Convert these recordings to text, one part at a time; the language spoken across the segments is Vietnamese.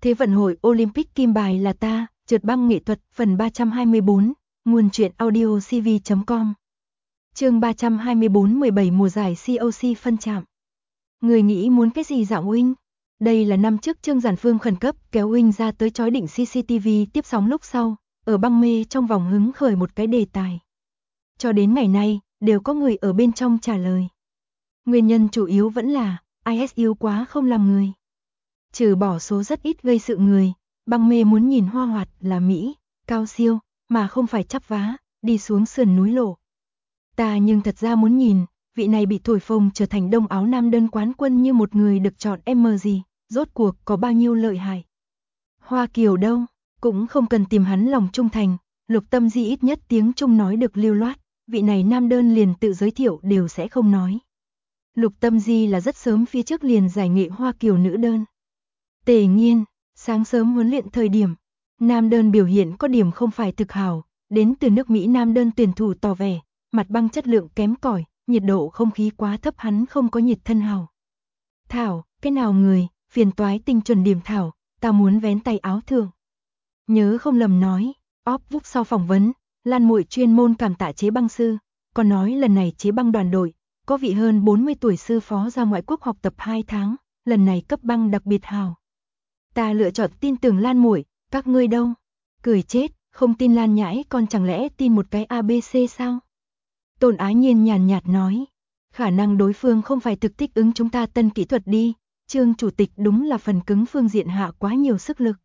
Thế vận hội Olympic kim bài là ta, trượt băng nghệ thuật phần 324, nguồn truyện audio cv.com. Chương 324 17 mùa giải COC phân chạm. Người nghĩ muốn cái gì dạng huynh? Đây là năm trước Trương Giản Phương khẩn cấp kéo huynh ra tới chói đỉnh CCTV tiếp sóng lúc sau, ở băng mê trong vòng hứng khởi một cái đề tài. Cho đến ngày nay, đều có người ở bên trong trả lời. Nguyên nhân chủ yếu vẫn là, IS yêu quá không làm người. Trừ bỏ số rất ít gây sự người, băng mê muốn nhìn hoa hoạt là Mỹ, cao siêu, mà không phải chắp vá, đi xuống sườn núi lộ. Ta nhưng thật ra muốn nhìn, vị này bị thổi phồng trở thành đông áo nam đơn quán quân như một người được chọn M gì, rốt cuộc có bao nhiêu lợi hại. Hoa Kiều đâu, cũng không cần tìm hắn lòng trung thành, Lục Tâm Di ít nhất tiếng Trung nói được lưu loát, vị này nam đơn liền tự giới thiệu đều sẽ không nói. Lục Tâm Di là rất sớm phía trước liền giải nghệ Hoa Kiều nữ đơn. Tề Nghiên, sáng sớm huấn luyện thời điểm, nam đơn biểu hiện có điểm không phải thực hảo, đến từ nước Mỹ nam đơn tuyển thủ tỏ vẻ, mặt băng chất lượng kém cỏi, nhiệt độ không khí quá thấp hắn không có nhiệt thân hào. Thảo, cái nào người, phiền toái tinh chuẩn điểm Thảo, ta muốn vén tay áo thượng. Nhớ không lầm nói, óp vúc sau phỏng vấn, Lan Muội chuyên môn cảm tạ chế băng sư, còn nói lần này chế băng đoàn đội, có vị hơn 40 tuổi sư phó ra ngoại quốc học tập 2 tháng, lần này cấp băng đặc biệt hào. Ta lựa chọn tin tưởng Lan Muội, các ngươi đâu? Cười chết, không tin Lan Nhãi còn chẳng lẽ tin một cái ABC sao? Tôn Ái Nhiên nhàn nhạt nói, khả năng đối phương không phải thực thích ứng chúng ta tân kỹ thuật đi, Trương chủ tịch đúng là phần cứng phương diện hạ quá nhiều sức lực.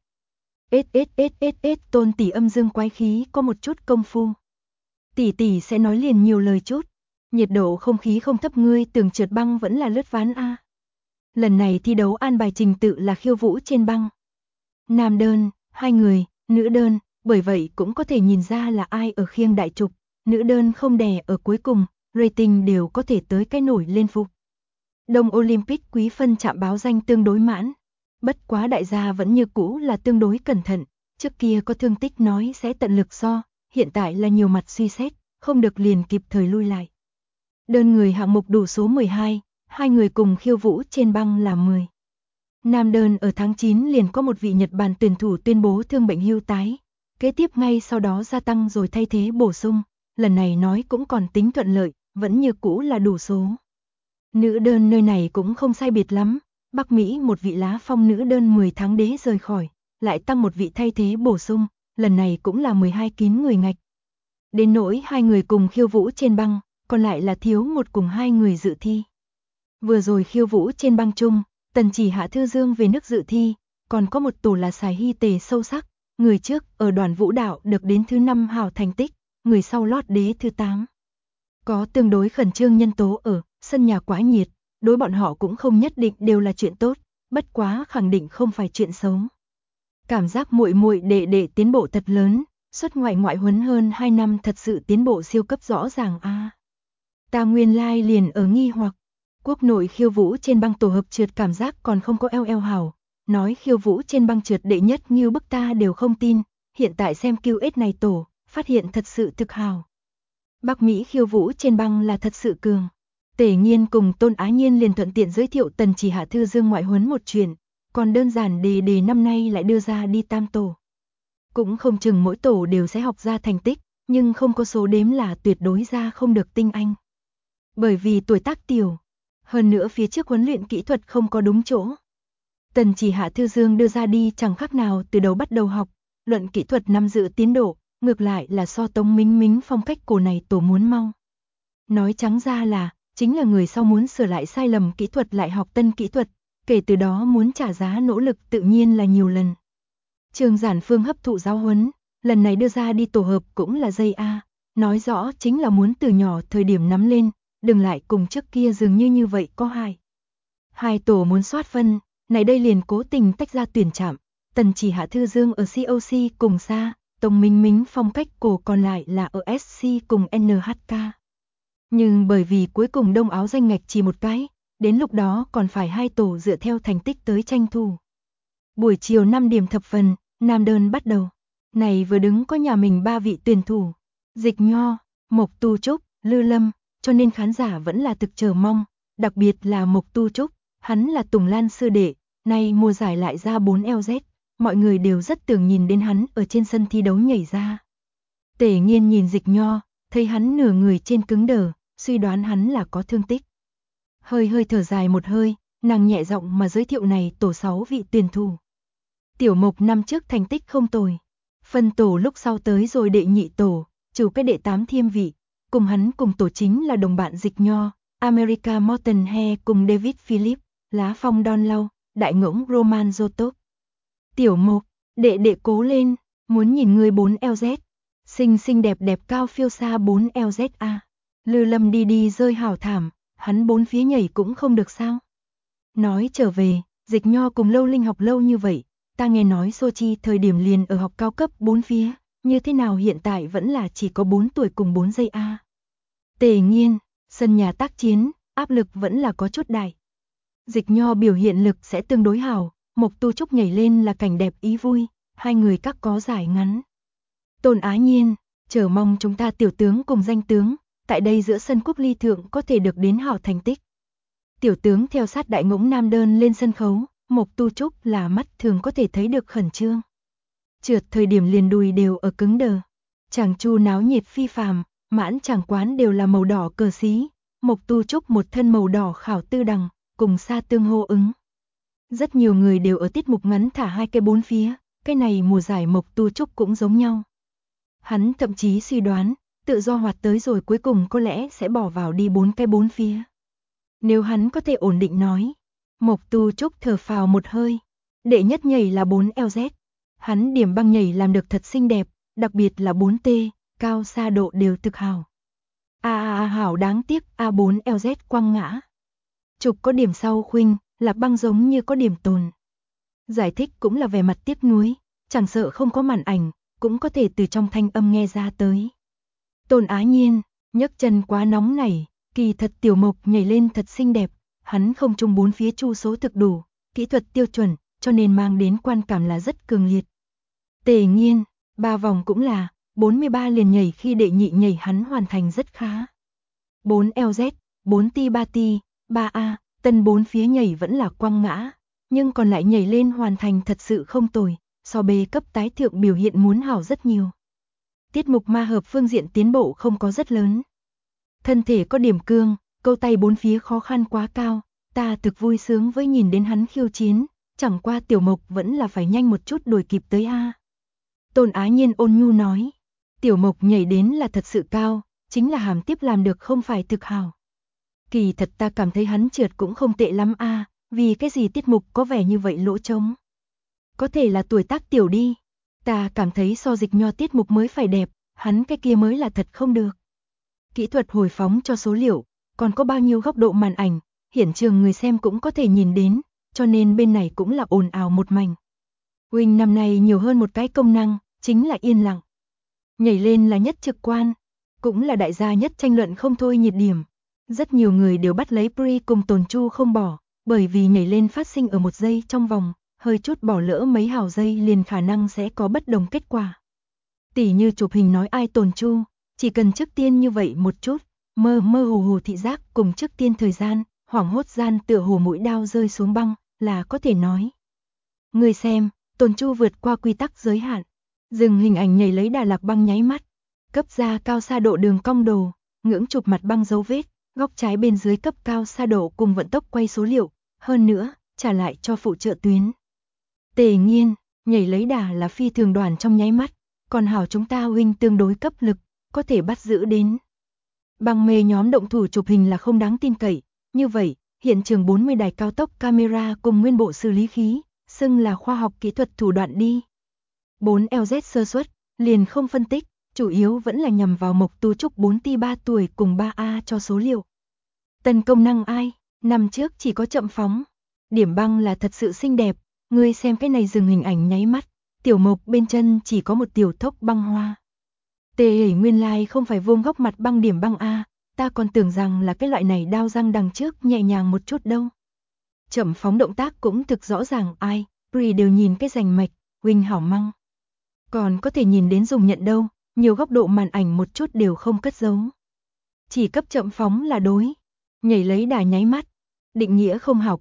Tôn tỷ âm dương quái khí có một chút công phu. Tỷ sẽ nói liền nhiều lời chút, nhiệt độ không khí không thấp ngươi tưởng trượt băng vẫn là lướt ván a. Lần này thi đấu an bài trình tự là khiêu vũ trên băng. Nam đơn, 2 người, nữ đơn, bởi vậy cũng có thể nhìn ra là ai ở khiêng đại trục, nữ đơn không đè ở cuối cùng, rating đều có thể tới cái nổi lên phục. Đông Olympic quý phân chạm báo danh tương đối mãn, bất quá đại gia vẫn như cũ là tương đối cẩn thận, trước kia có thương tích nói sẽ tận lực so, hiện tại là nhiều mặt suy xét, không được liền kịp thời lui lại. Đơn người hạng mục đủ số 12, 2 người cùng khiêu vũ trên băng là 10. Nam đơn ở tháng 9 liền có một vị Nhật Bản tuyển thủ tuyên bố thương bệnh hưu tái, kế tiếp ngay sau đó gia tăng rồi thay thế bổ sung, lần này nói cũng còn tính thuận lợi, vẫn như cũ là đủ số. Nữ đơn nơi này cũng không sai biệt lắm, Bắc Mỹ một vị lá phong nữ đơn 10 tháng đế rời khỏi, lại tăng một vị thay thế bổ sung, lần này cũng là 12 kín người ngạch. Đến nỗi 2 người cùng khiêu vũ trên băng, còn lại là thiếu một cùng 2 người dự thi. Vừa rồi khiêu vũ trên băng chung, Tần Chỉ Hạ Thư Dương về nước dự thi, còn có một tổ là Sài Hy Tề sâu sắc, người trước ở đoàn vũ đạo được đến thứ 5 hào thành tích, người sau lót đế thứ 8. Có tương đối khẩn trương nhân tố ở, sân nhà quá nhiệt, đối bọn họ cũng không nhất định đều là chuyện tốt, bất quá khẳng định không phải chuyện xấu. Cảm giác muội muội đệ tiến bộ thật lớn, xuất ngoại huấn hơn 2 năm thật sự tiến bộ siêu cấp rõ ràng a. Ta nguyên lai liền ở nghi hoặc, quốc nội khiêu vũ trên băng tổ hợp trượt cảm giác còn không có eo hảo, nói khiêu vũ trên băng trượt đệ nhất như bức ta đều không tin, hiện tại xem QS này tổ, phát hiện thật sự thực hào. Bắc Mỹ khiêu vũ trên băng là thật sự cường. Tề Nghiên cùng Tôn Ái Nhiên liền thuận tiện giới thiệu Tần Chỉ Hạ Thư Dương ngoại huấn một chuyện, còn đơn giản đề năm nay lại đưa ra đi tam tổ. Cũng không chừng mỗi tổ đều sẽ học ra thành tích, nhưng không có số đếm là tuyệt đối ra không được tinh anh. Bởi vì tuổi tác tiểu, hơn nữa phía trước huấn luyện kỹ thuật không có đúng chỗ. Tần Chỉ Hạ Thư Dương đưa ra đi chẳng khác nào từ đầu bắt đầu học, luận kỹ thuật nắm giữ tiến độ, ngược lại là so Tống Mính Mính phong cách cổ này tổ muốn mau. Nói trắng ra là, chính là người sau muốn sửa lại sai lầm kỹ thuật lại học tân kỹ thuật, kể từ đó muốn trả giá nỗ lực tự nhiên là nhiều lần. Trương Giản Phương hấp thụ giáo huấn, lần này đưa ra đi tổ hợp cũng là dây A, nói rõ chính là muốn từ nhỏ thời điểm nắm lên, đừng lại cùng trước kia dường như vậy có hại. 2 tổ muốn soát phân, này đây liền cố tình tách ra tuyển chạm, Tần Chỉ Hạ Thư Dương ở COC cùng xa, Tống Mính Mính phong cách cổ còn lại là ở SC cùng NHK. Nhưng bởi vì cuối cùng đông áo danh ngạch chỉ một cái, đến lúc đó còn phải 2 tổ dựa theo thành tích tới tranh thủ. Buổi chiều 5 điểm thập phần, nam đơn bắt đầu. Này vừa đứng có nhà mình 3 vị tuyển thủ, Dịch Nho, Mộc Tu Trúc, Lư Lâm, cho nên khán giả vẫn là thực chờ mong, đặc biệt là Mộc Tu Trúc, hắn là Tùng Lan sư đệ, nay mùa giải lại ra 4 LZ, mọi người đều rất tưởng nhìn đến hắn ở trên sân thi đấu nhảy ra. Tề Nghiên nhìn Dịch Nho, thấy hắn nửa người trên cứng đờ, suy đoán hắn là có thương tích. Hơi thở dài một hơi, nàng nhẹ giọng mà giới thiệu này tổ 6 vị tuyển thủ. Tiểu Mộc năm trước thành tích không tồi. Phân tổ lúc sau tới rồi đệ nhị tổ, trừ cái đệ 8 Thiêm vị, cùng hắn cùng tổ chính là đồng bạn Dịch Nho, America Morton He cùng David Philip, Lá Phong Don Lau, Đại Ngỗng Roman Zotov. Tiểu Mộc, đệ đệ cố lên, muốn nhìn người 4LZ. Xinh đẹp đẹp cao phiêu xa 4LZA. Lư Lâm đi rơi hảo thảm, hắn bốn phía nhảy cũng không được sao. Nói trở về, Dịch Nho cùng Lâu Linh học lâu như vậy, ta nghe nói Sochi thời điểm liền ở học cao cấp 4 phía, như thế nào hiện tại vẫn là chỉ có 4 tuổi cùng 4 giây a. Tề Nghiên, sân nhà tác chiến, áp lực vẫn là có chút đại. Dịch Nho biểu hiện lực sẽ tương đối hảo, Mộc Tu Trúc nhảy lên là cảnh đẹp ý vui, hai người các có giải ngắn. Tôn Á Nhiên, chờ mong chúng ta tiểu tướng cùng danh tướng, tại đây giữa sân quốc ly thượng có thể được đến hảo thành tích. Tiểu tướng theo sát Đại Ngỗng Nam đơn lên sân khấu, Mộc Tu Trúc là mắt thường có thể thấy được khẩn trương. Trượt thời điểm liền đùi đều ở cứng đờ. Chàng chu náo nhiệt phi phàm, mãn chàng quán đều là màu đỏ cờ xí, Mộc Tu Trúc một thân màu đỏ khảo tư đằng, cùng xa tương hô ứng. Rất nhiều người đều ở tiết mục ngắn thả hai cái bốn phía, cái này mùa giải Mộc Tu Trúc cũng giống nhau. Hắn thậm chí suy đoán, tự do hoạt tới rồi cuối cùng có lẽ sẽ bỏ vào đi 4 cái 4 phía. Nếu hắn có thể ổn định nói. Mộc Tu Trúc thở phào một hơi. Đệ nhất nhảy là 4LZ. Hắn điểm băng nhảy làm được thật xinh đẹp, đặc biệt là 4T, cao xa độ đều thực hảo. Hảo đáng tiếc A4LZ quăng ngã. Trục có điểm sau khuynh, là băng giống như có điểm tồn. Giải thích cũng là vẻ mặt tiếc nuối, chẳng sợ không có màn ảnh, cũng có thể từ trong thanh âm nghe ra tới. Tôn Á Nhiên, nhấc chân quá nóng này, kỳ thật Tiểu Mộc nhảy lên thật xinh đẹp, hắn không trung bốn phía chu số thực đủ, kỹ thuật tiêu chuẩn, cho nên mang đến quan cảm là rất cường liệt. Tề Nghiên, 3 vòng cũng là, 43 liền nhảy khi đệ nhị nhảy hắn hoàn thành rất khá. 4LZ, 4T 3T, 3A, tân 4 phía nhảy vẫn là quăng ngã, nhưng còn lại nhảy lên hoàn thành thật sự không tồi, so bê cấp tái thượng biểu hiện muốn hảo rất nhiều. Tiết mục ma hợp phương diện tiến bộ không có rất lớn. Thân thể có điểm cương, câu tay bốn phía khó khăn quá cao, ta thực vui sướng với nhìn đến hắn khiêu chiến, chẳng qua Tiểu Mộc vẫn là phải nhanh một chút đuổi kịp tới a. Tôn Á Nhiên ôn nhu nói, Tiểu Mộc nhảy đến là thật sự cao, chính là hàm tiếp làm được không phải thực hảo. Kỳ thật ta cảm thấy hắn trượt cũng không tệ lắm a, vì cái gì tiết mục có vẻ như vậy lỗ trống. Có thể là tuổi tác tiểu đi, ta cảm thấy so Dịch Nho tiết mục mới phải đẹp, hắn cái kia mới là thật không được. Kỹ thuật hồi phóng cho số liệu, còn có bao nhiêu góc độ màn ảnh, hiển trường người xem cũng có thể nhìn đến, cho nên bên này cũng là ồn ào một mảnh. Wing năm nay nhiều hơn một cái công năng, chính là yên lặng. Nhảy lên là nhất trực quan, cũng là đại gia nhất tranh luận không thôi nhiệt điểm. Rất nhiều người đều bắt lấy Pri cùng Tồn Chu không bỏ, bởi vì nhảy lên phát sinh ở 1 giây trong vòng, hơi chút bỏ lỡ mấy hào giây liền khả năng sẽ có bất đồng kết quả. Tỉ như chụp hình nói ai Tồn Chu, chỉ cần trước tiên như vậy một chút, mơ hồ thị giác cùng trước tiên thời gian, hoảng hốt gian tựa hồ mũi đao rơi xuống băng, là có thể nói. Người xem, Tồn Chu vượt qua quy tắc giới hạn, dừng hình ảnh nhảy lấy đà lạc băng nháy mắt, cấp ra cao xa độ đường cong đồ, ngưỡng chụp mặt băng dấu vết, góc trái bên dưới cấp cao xa độ cùng vận tốc quay số liệu, hơn nữa, trả lại cho phụ trợ tuyến. Tề Nghiên, nhảy lấy đà là phi thường đoàn trong nháy mắt, còn hảo chúng ta huynh tương đối cấp lực, có thể bắt giữ đến. Bằng mê nhóm động thủ chụp hình là không đáng tin cậy, như vậy, hiện trường 40 đài cao tốc camera cùng nguyên bộ xử lý khí, xưng là khoa học kỹ thuật thủ đoạn đi. 4LZ sơ suất, liền không phân tích, chủ yếu vẫn là nhằm vào Mộc Tu Trúc 4T 3 tuổi cùng 3A cho số liệu. Tần công năng ai, năm trước chỉ có chậm phóng, điểm băng là thật sự xinh đẹp, ngươi xem cái này dừng hình ảnh nháy mắt, Tiểu Mộc bên chân chỉ có một tiểu thốc băng hoa. Tề Hỷ nguyên lai không phải vuông góc mặt băng điểm băng A, ta còn tưởng rằng là cái loại này đao răng đằng trước nhẹ nhàng một chút đâu. Chậm phóng động tác cũng thực rõ ràng ai, Pri đều nhìn cái rành mạch, huynh hảo măng. Còn có thể nhìn đến dùng nhận đâu, nhiều góc độ màn ảnh một chút đều không cất giấu. Chỉ cấp chậm phóng là đối, nhảy lấy đà nháy mắt, định nghĩa không hảo cấp,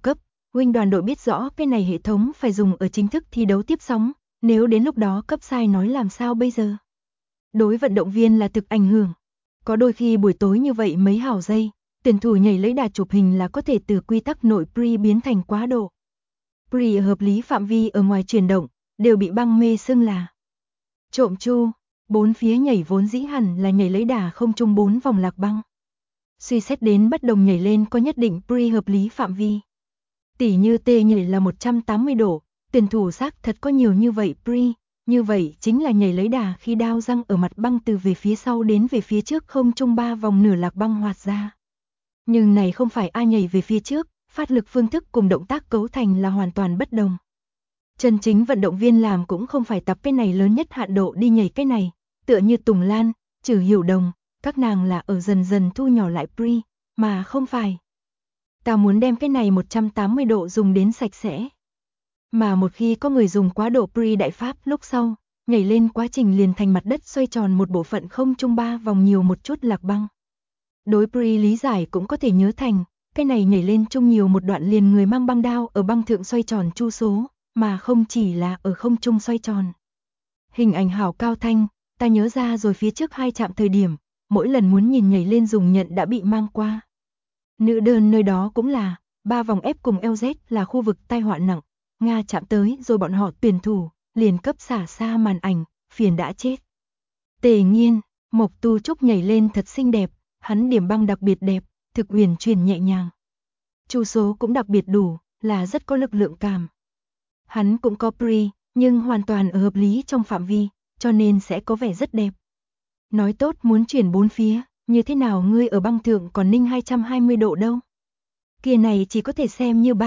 Huynh đoàn đội biết rõ cái này hệ thống phải dùng ở chính thức thi đấu tiếp sóng, nếu đến lúc đó cấp sai nói làm sao bây giờ? Đối vận động viên là thực ảnh hưởng. Có đôi khi buổi tối như vậy mấy hào giây, tuyển thủ nhảy lấy đà chụp hình là có thể từ quy tắc nội pre biến thành quá độ. Pre hợp lý phạm vi ở ngoài chuyển động, đều bị băng mê xưng là trộm chu. Bốn phía nhảy vốn dĩ hẳn là nhảy lấy đà không trung 4 vòng lạc băng. Suy xét đến bất đồng nhảy lên có nhất định pre hợp lý phạm vi. Tỉ như T nhảy là 180 độ, tuyển thủ xác thật có nhiều như vậy pre, như vậy chính là nhảy lấy đà khi đao răng ở mặt băng từ về phía sau đến về phía trước không trung 3 vòng nửa lạc băng hoạt ra. Nhưng này không phải ai nhảy về phía trước, phát lực phương thức cùng động tác cấu thành là hoàn toàn bất đồng. Chân chính vận động viên làm cũng không phải tập cái này lớn nhất hạn độ đi nhảy cái này, tựa như Tùng Lan, Trử Hiểu Đồng, các nàng là ở dần dần thu nhỏ lại pre, mà không phải. Ta muốn đem cái này 180 độ dùng đến sạch sẽ. Mà một khi có người dùng quá độ pre đại pháp lúc sau, nhảy lên quá trình liền thành mặt đất xoay tròn một bộ phận không trung 3 vòng nhiều một chút lạc băng. Đối pre lý giải cũng có thể nhớ thành, cái này nhảy lên chung nhiều một đoạn liền người mang băng đao ở băng thượng xoay tròn chu số, mà không chỉ là ở không trung xoay tròn. Hình ảnh hảo cao thanh, ta nhớ ra rồi phía trước 2 chạm thời điểm, mỗi lần muốn nhìn nhảy lên dùng nhận đã bị mang qua. Nữ đơn nơi đó cũng là, 3 vòng ép cùng LZ là khu vực tai họa nặng, Nga chạm tới rồi bọn họ tuyển thủ, liền cấp xả xa màn ảnh, phiền đã chết. Tề Nghiên, Mộc Tu Trúc nhảy lên thật xinh đẹp, hắn điểm băng đặc biệt đẹp, thực uyển chuyển nhẹ nhàng. Chu số cũng đặc biệt đủ, là rất có lực lượng cảm. Hắn cũng có pre, nhưng hoàn toàn ở hợp lý trong phạm vi, cho nên sẽ có vẻ rất đẹp. Nói tốt muốn chuyển 4 phía, như thế nào ngươi ở băng thượng còn ninh 220 độ đâu? Kia này chỉ có thể xem như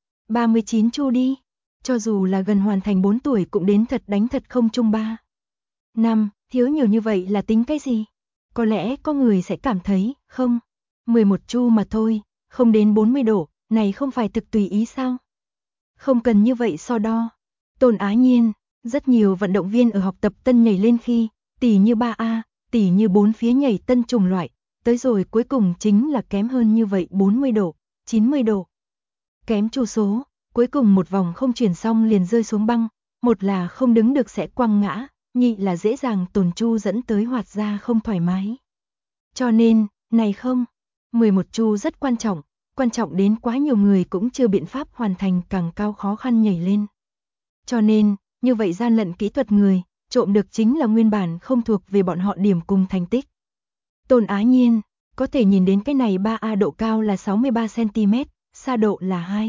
39 chu đi, cho dù là gần hoàn thành 4 tuổi cũng đến thật đánh thật không chung 3. 5, thiếu nhiều như vậy là tính cái gì? Có lẽ có người sẽ cảm thấy, không, 11 chu mà thôi, không đến 40 độ, này không phải thực tùy ý sao? Không cần như vậy so đo. Tôn Á Nhiên, rất nhiều vận động viên ở học tập tân nhảy lên khi, tỉ như 3A, tỉ như 4 phía nhảy tân trùng loại, tới rồi cuối cùng chính là kém hơn như vậy 40 độ, 90 độ. Kém chu số, cuối cùng một vòng không chuyển xong liền rơi xuống băng, một là không đứng được sẽ quăng ngã, nhị là dễ dàng tồn chu dẫn tới hoạt ra không thoải mái. Cho nên, này không, 11 chu rất quan trọng đến quá nhiều người cũng chưa biện pháp hoàn thành càng cao khó khăn nhảy lên. Cho nên, như vậy gian lận kỹ thuật người, trộm được chính là nguyên bản không thuộc về bọn họ điểm cùng thành tích. Tôn Á Nhiên, có thể nhìn đến cái này 3A độ cao là 63cm, xa độ là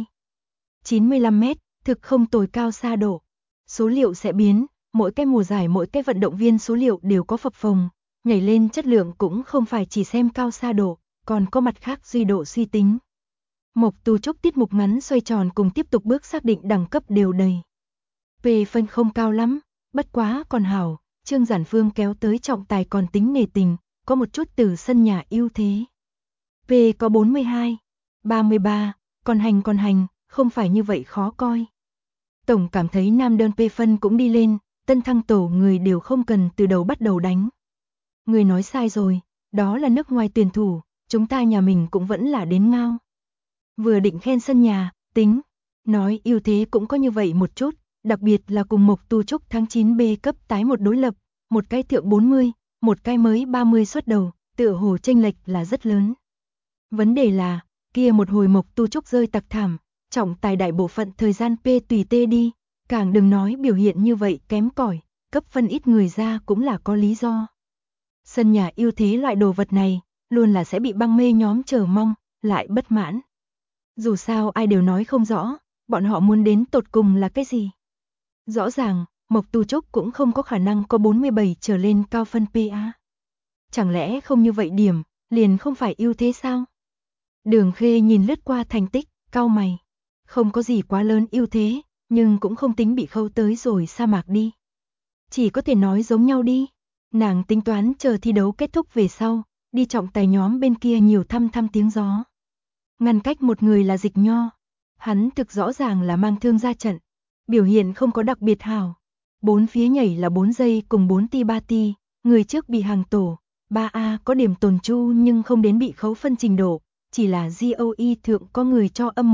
2,95m, thực không tồi cao xa độ. Số liệu sẽ biến, mỗi cái mùa giải mỗi cái vận động viên số liệu đều có phập phồng, nhảy lên chất lượng cũng không phải chỉ xem cao xa độ, còn có mặt khác duy độ suy tính. Mộc Tu Trúc tiết mục ngắn xoay tròn cùng tiếp tục bước xác định đẳng cấp đều đầy. P phân không cao lắm, bất quá còn hảo, Trương Giản Phương kéo tới trọng tài còn tính nề tình, có một chút từ sân nhà ưu thế. P có 42, 33, còn hành, không phải như vậy khó coi. Tổng cảm thấy nam đơn P phân cũng đi lên, tân thăng tổ người đều không cần từ đầu bắt đầu đánh. Người nói sai rồi, đó là nước ngoài tuyển thủ, chúng ta nhà mình cũng vẫn là đến ngao. Vừa định khen sân nhà, tính, nói ưu thế cũng có như vậy một chút, đặc biệt là cùng Mộc Tu Trúc tháng 9B cấp tái một đối lập, một cái thượng 40, một cái mới 30 xuất đầu, tựa hồ chênh lệch là rất lớn. Vấn đề là, kia một hồi Mộc Tu Trúc rơi tặc thảm, trọng tài đại bộ phận thời gian P tùy T đi, càng đừng nói biểu hiện như vậy kém cỏi, cấp phân ít người ra cũng là có lý do. Sân nhà ưu thế loại đồ vật này, luôn là sẽ bị băng mê nhóm chờ mong, lại bất mãn. Dù sao ai đều nói không rõ, bọn họ muốn đến tột cùng là cái gì. Rõ ràng, Mộc Tu Trúc cũng không có khả năng có 47 trở lên cao phân PA. Chẳng lẽ không như vậy điểm, liền không phải ưu thế sao? Đường Khê nhìn lướt qua thành tích, cau mày. Không có gì quá lớn ưu thế, nhưng cũng không tính bị khâu tới rồi sa mạc đi. Chỉ có thể nói giống nhau đi. Nàng tính toán chờ thi đấu kết thúc về sau, đi trọng tài nhóm bên kia nhiều thăm tiếng gió. Ngăn cách một người là Dịch Nho. Hắn thực rõ ràng là mang thương ra trận. Biểu hiện không có đặc biệt hảo. 4 phía nhảy là 4 giây cùng 4 ti 3 ti, người trước bị hàng tổ. 3A có điểm tồn chu nhưng không đến bị khấu phân trình độ, chỉ là GOE thượng có người cho âm 1,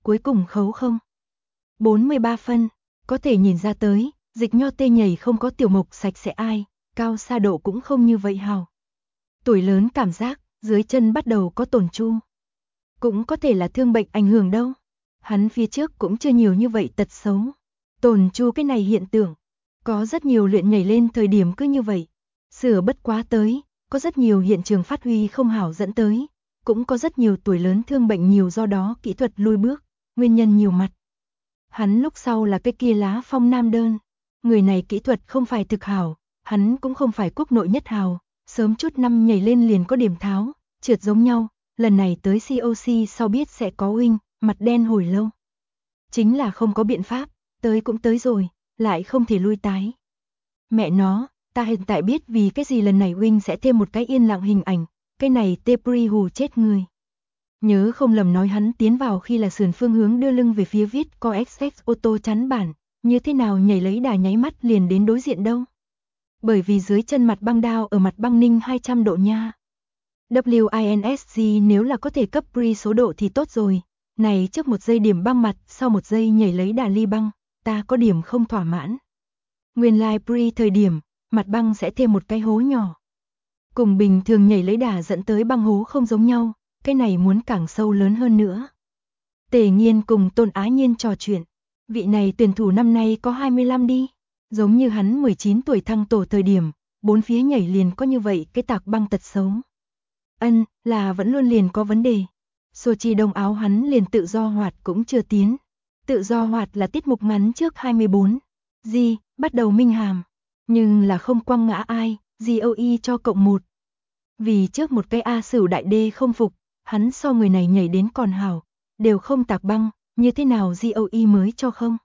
cuối cùng khấu không. 43 phân, có thể nhìn ra tới, Dịch Nho tê nhảy không có Tiểu Mộc sạch sẽ ai, Cao Sa Độ cũng không như vậy hào. Tuổi lớn cảm giác, dưới chân bắt đầu có tổn chu. Cũng có thể là thương bệnh ảnh hưởng đâu. Hắn phía trước cũng chưa nhiều như vậy tật xấu. Tổn chu cái này hiện tượng, có rất nhiều luyện nhảy lên thời điểm cứ như vậy. Sửa bất quá tới, có rất nhiều hiện trường phát huy không hảo dẫn tới, cũng có rất nhiều tuổi lớn thương bệnh nhiều do đó kỹ thuật lùi bước, nguyên nhân nhiều mặt. Hắn lúc sau là cái kia Lá Phong Nam Đơn, người này kỹ thuật không phải thực hảo, hắn cũng không phải quốc nội nhất hào, sớm chút năm nhảy lên liền có điểm tháo, trượt giống nhau, lần này tới COC sau biết sẽ có huynh, mặt đen hồi lâu. Chính là không có biện pháp, tới cũng tới rồi, lại không thể lui tái. Mẹ nó, ta hiện tại biết vì cái gì lần này huynh sẽ thêm một cái yên lặng hình ảnh, cái này Tepri hù chết người. Nhớ không lầm nói hắn tiến vào khi là sườn phương hướng đưa lưng về phía viết co XX ô tô chắn bản, như thế nào nhảy lấy đà nháy mắt liền đến đối diện đâu. Bởi vì dưới chân mặt băng đao ở mặt băng ninh 200 độ nha. WINSG nếu là có thể cấp pre số độ thì tốt rồi, này trước 1 giây điểm băng mặt, sau 1 giây nhảy lấy đà ly băng, ta có điểm không thỏa mãn. Nguyên lai pre thời điểm, mặt băng sẽ thêm một cái hố nhỏ. Cùng bình thường nhảy lấy đà dẫn tới băng hố không giống nhau, cái này muốn càng sâu lớn hơn nữa. Tề Nghiên cùng Tôn Á Nhiên trò chuyện, vị này tuyển thủ năm nay có 25 đi, giống như hắn 19 tuổi thăng tổ thời điểm, bốn phía nhảy liền có như vậy cái tạc băng tật xấu. Là vẫn luôn liền có vấn đề. Sochi đông áo hắn liền tự do hoạt cũng chưa tiến. Tự do hoạt là tiết mục ngắn trước 24. Bắt đầu minh hàm. Nhưng là không quăng ngã ai, GOE cho cộng 1. Vì trước một cái A Sửu đại đê không phục, hắn so người này nhảy đến còn hảo, đều không tạc băng, như thế nào GOE mới cho không?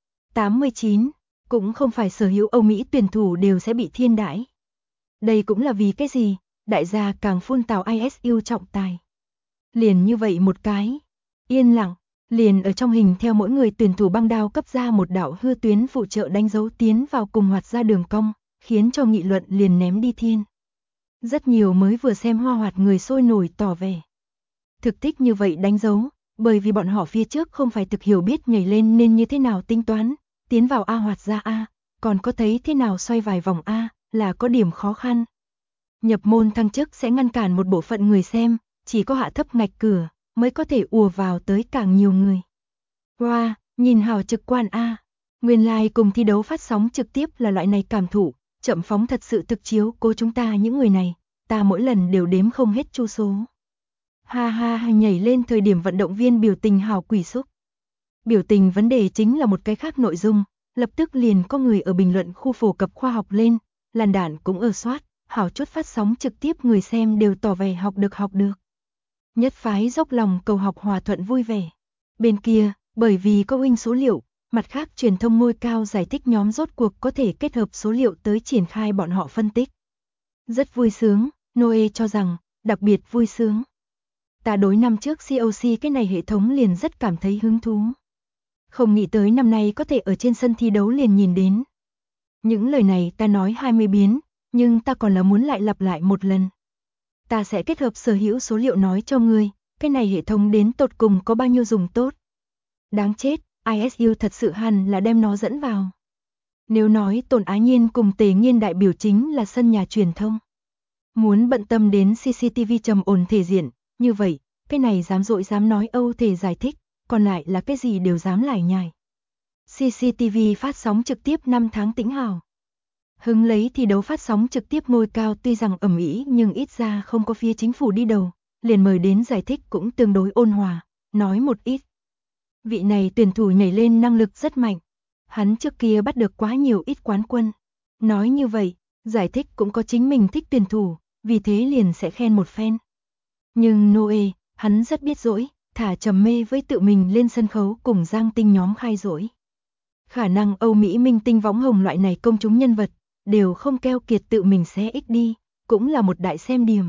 89, cũng không phải sở hữu Âu Mỹ tuyển thủ đều sẽ bị thiên đãi. Đây cũng là vì cái gì? Đại gia càng phun tào ISU trọng tài. Liền như vậy một cái, yên lặng, liền ở trong hình theo mỗi người tuyển thủ băng đao cấp ra một đạo hư tuyến phụ trợ đánh dấu tiến vào cùng hoạt ra đường cong, khiến cho nghị luận liền ném đi thiên. Rất nhiều mới vừa xem hoa hoạt người sôi nổi tỏ vẻ thực thích như vậy đánh dấu, bởi vì bọn họ phía trước không phải thực hiểu biết nhảy lên nên như thế nào tính toán, tiến vào A hoạt ra A, còn có thấy thế nào xoay vài vòng A, là có điểm khó khăn. Nhập môn thăng chức sẽ ngăn cản một bộ phận người xem, chỉ có hạ thấp ngạch cửa, mới có thể ùa vào tới càng nhiều người. Wow, nhìn hào trực quan A. Nguyên lai cùng thi đấu phát sóng trực tiếp là loại này cảm thụ, chậm phóng thật sự thực chiếu cố chúng ta những người này, ta mỗi lần đều đếm không hết chu số. Ha ha nhảy lên thời điểm vận động viên biểu tình hào quỷ xúc. Biểu tình vấn đề chính là một cái khác nội dung, lập tức liền có người ở bình luận khu phổ cập khoa học lên, làn đạn cũng ở soát, hảo chút phát sóng trực tiếp người xem đều tỏ vẻ học được. Nhất phái dốc lòng cầu học hòa thuận vui vẻ. Bên kia, bởi vì có huynh số liệu, mặt khác truyền thông ngôi cao giải thích nhóm rốt cuộc có thể kết hợp số liệu tới triển khai bọn họ phân tích. Rất vui sướng, Noe cho rằng, đặc biệt vui sướng. Ta đối năm trước COC cái này hệ thống liền rất cảm thấy hứng thú. Không nghĩ tới năm nay có thể ở trên sân thi đấu liền nhìn đến. Những lời này ta nói 20 biến, nhưng ta còn là muốn lại lặp lại một lần. Ta sẽ kết hợp sở hữu số liệu nói cho ngươi, cái này hệ thống đến tột cùng có bao nhiêu dùng tốt. Đáng chết, ISU thật sự hẳn là đem nó dẫn vào. Nếu nói Tôn Á Nhiên cùng Tề Nghiên đại biểu chính là sân nhà truyền thông. Muốn bận tâm đến CCTV trầm ổn thể diện, như vậy, cái này dám dội dám nói Âu thể giải thích, còn lại là cái gì đều dám lải nhải. CCTV phát sóng trực tiếp 5 tháng tĩnh hào. Hứng lấy thi đấu phát sóng trực tiếp ngôi cao tuy rằng ầm ĩ nhưng ít ra không có phía chính phủ đi đầu, liền mời đến giải thích cũng tương đối ôn hòa, nói một ít. Vị này tuyển thủ nhảy lên năng lực rất mạnh, hắn trước kia bắt được quá nhiều ít quán quân. Nói như vậy, giải thích cũng có chính mình thích tuyển thủ, vì thế liền sẽ khen một phen. Nhưng Noe, hắn rất biết dỗi, thả trầm mê với tự mình lên sân khấu cùng Giang Tinh nhóm khai dỗi. Khả năng Âu Mỹ minh tinh võng hồng loại này công chúng nhân vật, đều không keo kiệt tự mình xé ích đi, cũng là một đại xem điểm.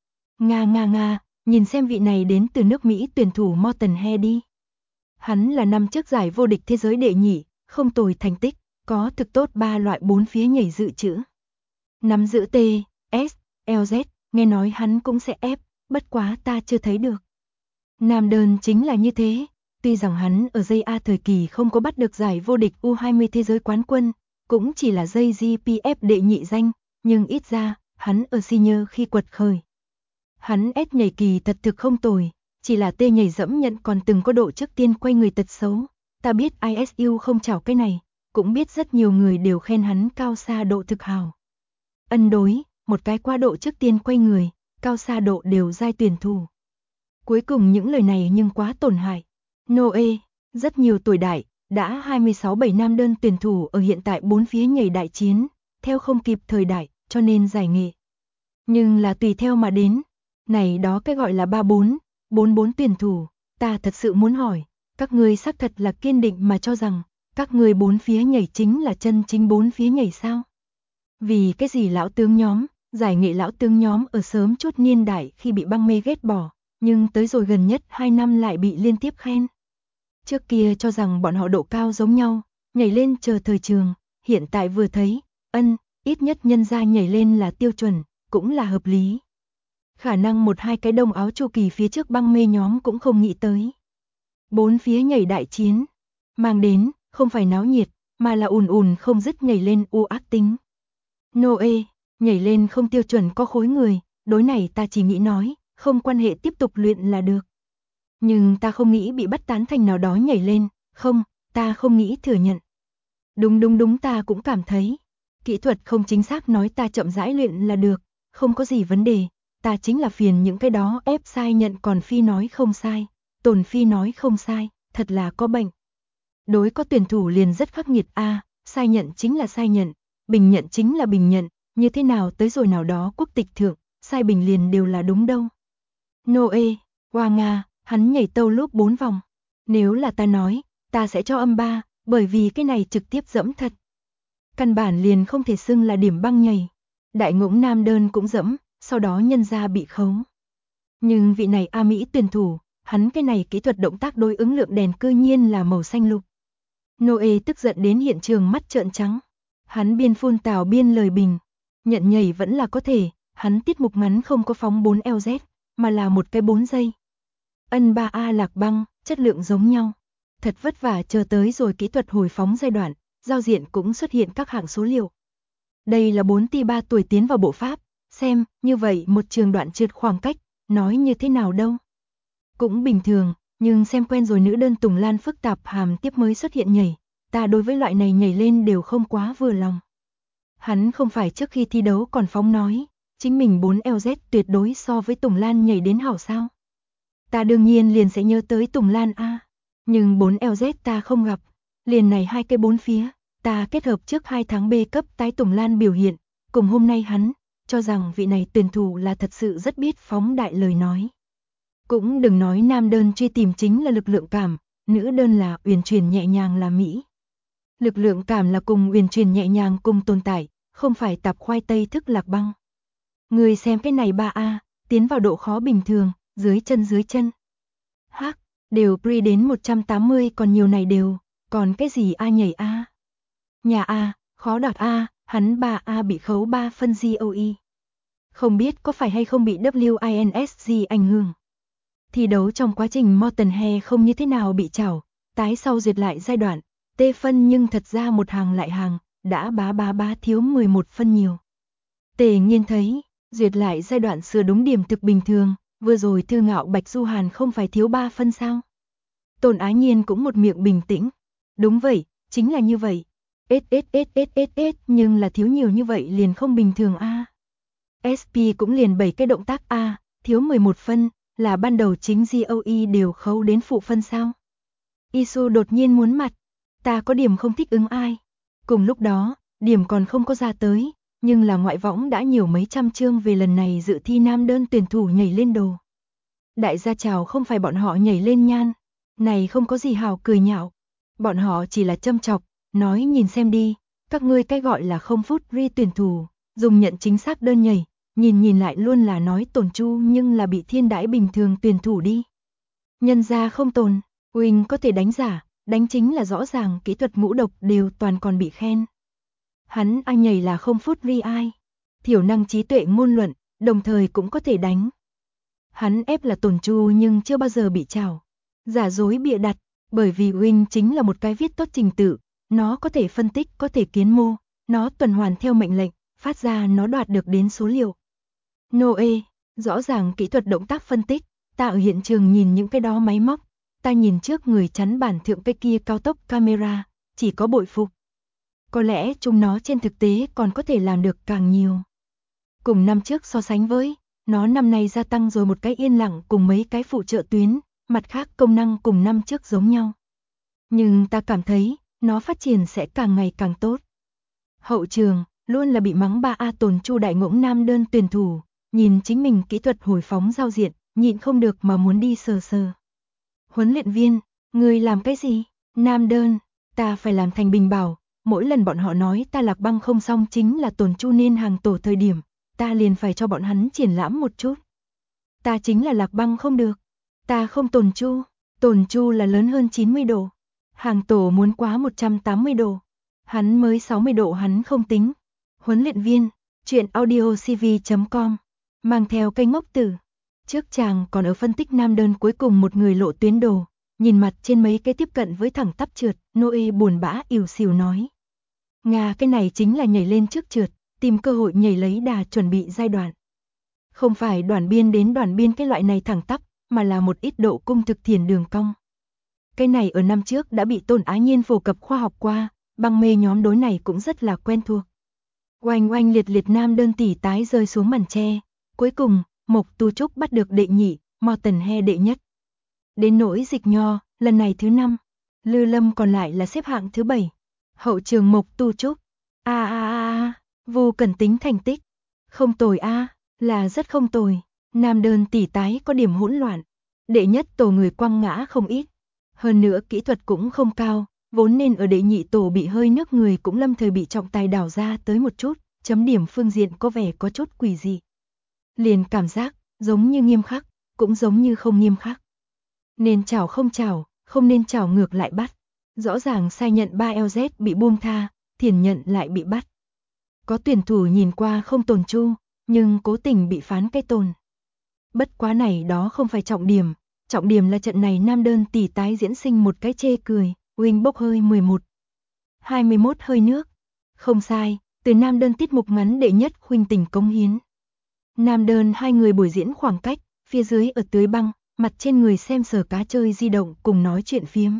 Nga, nhìn xem vị này đến từ nước Mỹ tuyển thủ Morton Hardy. Hắn là năm trước giải vô địch thế giới đệ nhị, không tồi thành tích, có thực tốt 3 loại 4 phía nhảy dự trữ. Nắm giữ T, S, LZ, nghe nói hắn cũng sẽ ép, bất quá ta chưa thấy được. Nam đơn chính là như thế, Tuy rằng hắn ở dây A thời kỳ không có bắt được giải vô địch U20 thế giới quán quân, cũng chỉ là dây GPF đệ nhị danh, nhưng ít ra, hắn ở senior khi quật khởi. Hắn S nhảy kỳ thật thực không tồi, chỉ là T nhảy dẫm nhận còn từng có độ trước tiên quay người tật xấu. Ta biết ISU không chảo cái này, cũng biết rất nhiều người đều khen hắn cao xa độ thực hào. Ân đối, một cái qua độ trước tiên quay người, cao xa độ đều giai tuyển thủ. Cuối cùng những lời này nhưng quá tổn hại. Noe, rất nhiều tuổi đại, đã 26-7 nam đơn tuyển thủ ở hiện tại bốn phía nhảy đại chiến, theo không kịp thời đại, cho nên giải nghệ. Nhưng là tùy theo mà đến, này đó cái gọi là 34, 44 tuyển thủ, ta thật sự muốn hỏi, các ngươi xác thật là kiên định mà cho rằng, các ngươi bốn phía nhảy chính là chân chính bốn phía nhảy sao? Vì cái gì lão tướng nhóm, giải nghệ lão tướng nhóm ở sớm chút niên đại khi bị băng mê ghét bỏ, nhưng tới rồi gần nhất 2 năm lại bị liên tiếp khen. Trước kia cho rằng bọn họ độ cao giống nhau, nhảy lên chờ thời trường, hiện tại vừa thấy, ít nhất nhân gia nhảy lên là tiêu chuẩn, cũng là hợp lý. Khả năng một hai cái đông áo chu kỳ phía trước băng mê nhóm cũng không nghĩ tới. Bốn phía nhảy đại chiến, mang đến, không phải náo nhiệt, mà là ùn không dứt nhảy lên u ác tính. Noe, nhảy lên không tiêu chuẩn có khối người, đối này ta chỉ nghĩ nói, không quan hệ tiếp tục luyện là được. Nhưng ta không nghĩ bị bắt tán thành nào đó nhảy lên, không, ta không nghĩ thừa nhận. Đúng ta cũng cảm thấy, kỹ thuật không chính xác nói ta chậm rãi luyện là được, không có gì vấn đề, ta chính là phiền những cái đó ép sai nhận còn phi nói không sai, tồn phi nói không sai, thật là có bệnh. Đối có tuyển thủ liền rất khắc nghiệt sai nhận chính là sai nhận, bình nhận chính là bình nhận, như thế nào tới rồi nào đó quốc tịch thượng, sai bình liền đều là đúng đâu. Noe, Hoa Nga, hắn nhảy tâu lúc 4 vòng. Nếu là ta nói, ta sẽ cho âm 3, bởi vì cái này trực tiếp dẫm thật. Căn bản liền không thể xưng là điểm băng nhảy. Đại ngỗng nam đơn cũng dẫm, sau đó nhân ra bị khấu. Nhưng vị này A Mỹ tuyển thủ, hắn cái này kỹ thuật động tác đối ứng lượng đèn cư nhiên là màu xanh lục. Noe tức giận đến hiện trường mắt trợn trắng. Hắn biên phun tào biên lời bình. Nhận nhảy vẫn là có thể, hắn tiết mục ngắn không có phóng 4 LZ, mà là một cái 4 giây. 3A lạc băng, chất lượng giống nhau. Thật vất vả chờ tới rồi kỹ thuật hồi phóng giai đoạn, giao diện cũng xuất hiện các hạng số liệu. Đây là 4T3 tuổi tiến vào bộ pháp, xem, như vậy một trường đoạn trượt khoảng cách, nói như thế nào đâu. Cũng bình thường, nhưng xem quen rồi nữ đơn Tùng Lan phức tạp hàm tiếp mới xuất hiện nhảy, ta đối với loại này nhảy lên đều không quá vừa lòng. Hắn không phải trước khi thi đấu còn phóng nói, chính mình 4LZ tuyệt đối so với Tùng Lan nhảy đến hảo sao. Ta đương nhiên liền sẽ nhớ tới Tùng Lan nhưng 4LZ ta không gặp, liền này hai cái bốn phía, ta kết hợp trước 2 tháng B cấp tái Tùng Lan biểu hiện, cùng hôm nay hắn, cho rằng vị này tuyển thủ là thật sự rất biết phóng đại lời nói. Cũng đừng nói nam đơn truy tìm chính là lực lượng cảm, nữ đơn là uyển chuyển nhẹ nhàng là Mỹ. Lực lượng cảm là cùng uyển chuyển nhẹ nhàng cùng tồn tại, không phải tạp khoai tây thức lạc băng. Người xem cái này 3A, tiến vào độ khó bình thường, dưới chân. Đều pre đến 180 còn nhiều này đều, còn cái gì nhảy Nhà khó đạt hắn 3A bị khấu 3 phân GOE. Không biết có phải hay không bị WINSG ảnh hưởng. Thi đấu trong quá trình Motenhe không như thế nào bị chảo, tái sau duyệt lại giai đoạn, T phân nhưng thật ra một hàng lại hàng, đã bá thiếu 11 phân nhiều. Tề Nghiên thấy, duyệt lại giai đoạn sửa đúng điểm thực bình thường, vừa rồi Thư Ngạo Bạch Du Hàn không phải thiếu 3 phân sao? Tôn Ái Nhiên cũng một miệng bình tĩnh. Đúng vậy, chính là như vậy. Nhưng là thiếu nhiều như vậy liền không bình thường SP cũng liền 7 cái động tác thiếu 11 phân, là ban đầu chính GOE đều khấu đến phụ phân sao? Isu đột nhiên muốn mặt, ta có điểm không thích ứng ai. Cùng lúc đó, điểm còn không có ra tới, nhưng là ngoại võng đã nhiều mấy trăm chương về lần này dự thi nam đơn tuyển thủ nhảy lên đồ. Đại gia chào không phải bọn họ nhảy lên nhan, này không có gì hào cười nhạo. Bọn họ chỉ là châm chọc, nói nhìn xem đi, các ngươi cái gọi là không phút ri tuyển thủ, dùng nhận chính xác đơn nhảy, nhìn lại luôn là nói tổn chu nhưng là bị thiên đãi bình thường tuyển thủ đi. Nhân ra không tồn, Wing có thể đánh giả, đánh chính là rõ ràng kỹ thuật ngũ độc đều toàn còn bị khen. Hắn nhảy là không phút ri thiểu năng trí tuệ ngôn luận, đồng thời cũng có thể đánh. Hắn ép là tổn chu nhưng chưa bao giờ bị chảo. Giả dối bịa đặt, Bởi vì Wing chính là một cái viết tốt trình tự, nó có thể phân tích, có thể kiến mô, nó tuần hoàn theo mệnh lệnh, phát ra nó đoạt được đến số liệu. Noe, rõ ràng kỹ thuật động tác phân tích, ta ở hiện trường nhìn những cái đó máy móc, ta nhìn trước người chắn bản thượng cái kia cao tốc camera, chỉ có bội phục. Có lẽ chúng nó trên thực tế còn có thể làm được càng nhiều. Cùng năm trước so sánh với, nó năm nay gia tăng rồi một cái yên lặng cùng mấy cái phụ trợ tuyến, mặt khác công năng cùng năm trước giống nhau. Nhưng ta cảm thấy, nó phát triển sẽ càng ngày càng tốt. Hậu trường, luôn là bị mắng 3A Tồn Chu đại ngỗng nam đơn tuyển thủ, nhìn chính mình kỹ thuật hồi phóng giao diện, nhịn không được mà muốn đi sờ sờ. Huấn luyện viên, người làm cái gì? Nam đơn, ta phải làm thành Bình Bảo, mỗi lần bọn họ nói ta Lạc Băng không xong chính là Tồn Chu nên hàng tổ thời điểm, ta liền phải cho bọn hắn triển lãm một chút. Ta chính là Lạc Băng không được, ta không Tồn Chu là lớn hơn 90 độ, hàng tổ muốn quá 180 độ, hắn mới 60 độ hắn không tính. Huấn luyện viên, chuyện audiocv.com, mang theo kênh ngốc tử. Trước chàng còn ở phân tích nam đơn cuối cùng một người lộ tuyến đồ, nhìn mặt trên mấy cái tiếp cận với thẳng tắp trượt, Noe buồn bã ỉu xìu nói. Nga cái này chính là nhảy lên trước trượt, tìm cơ hội nhảy lấy đà chuẩn bị giai đoạn. Không phải đoạn biên đến đoạn biên cái loại này thẳng tắp, mà là một ít độ cung thực thiền đường cong. Cái này ở năm trước đã bị Tôn Á Nhiên phổ cập khoa học qua, băng mê nhóm đối này cũng rất là quen thuộc. Oanh oanh liệt liệt nam đơn tỷ tái rơi xuống màn tre, cuối cùng, Mộc Tu Trúc bắt được đệ nhị, Morton He đệ nhất. Đến nỗi Dịch Nho, lần này thứ 5, Lư Lâm còn lại là xếp hạng thứ 7. Hậu trường Mộc Tu Trúc, Vu Cẩn tính thành tích, không tồi là rất không tồi, nam đơn tỷ tái có điểm hỗn loạn, đệ nhất tổ người quăng ngã không ít, hơn nữa kỹ thuật cũng không cao, vốn nên ở đệ nhị tổ bị hơi nước người cũng lâm thời bị trọng tài đảo ra tới một chút, chấm điểm phương diện có vẻ có chút quỷ dị. Liền cảm giác, giống như nghiêm khắc, cũng giống như không nghiêm khắc. Nên chảo không chảo, không nên chảo ngược lại bắt. Rõ ràng sai nhận 3LZ bị buông tha, thiền nhận lại bị bắt. Có tuyển thủ nhìn qua không Tồn Chu, nhưng cố tình bị phán cái tồn. Bất quá này đó không phải trọng điểm là trận này nam đơn tỷ tái diễn sinh một cái chê cười, Wing bốc hơi 11. 21 hơi nước. Không sai, từ nam đơn tiết mục ngắn đệ nhất Khuynh Tình cống hiến. Nam đơn hai người buổi diễn khoảng cách, phía dưới ở tưới băng, mặt trên người xem sờ cá chơi di động cùng nói chuyện phiếm.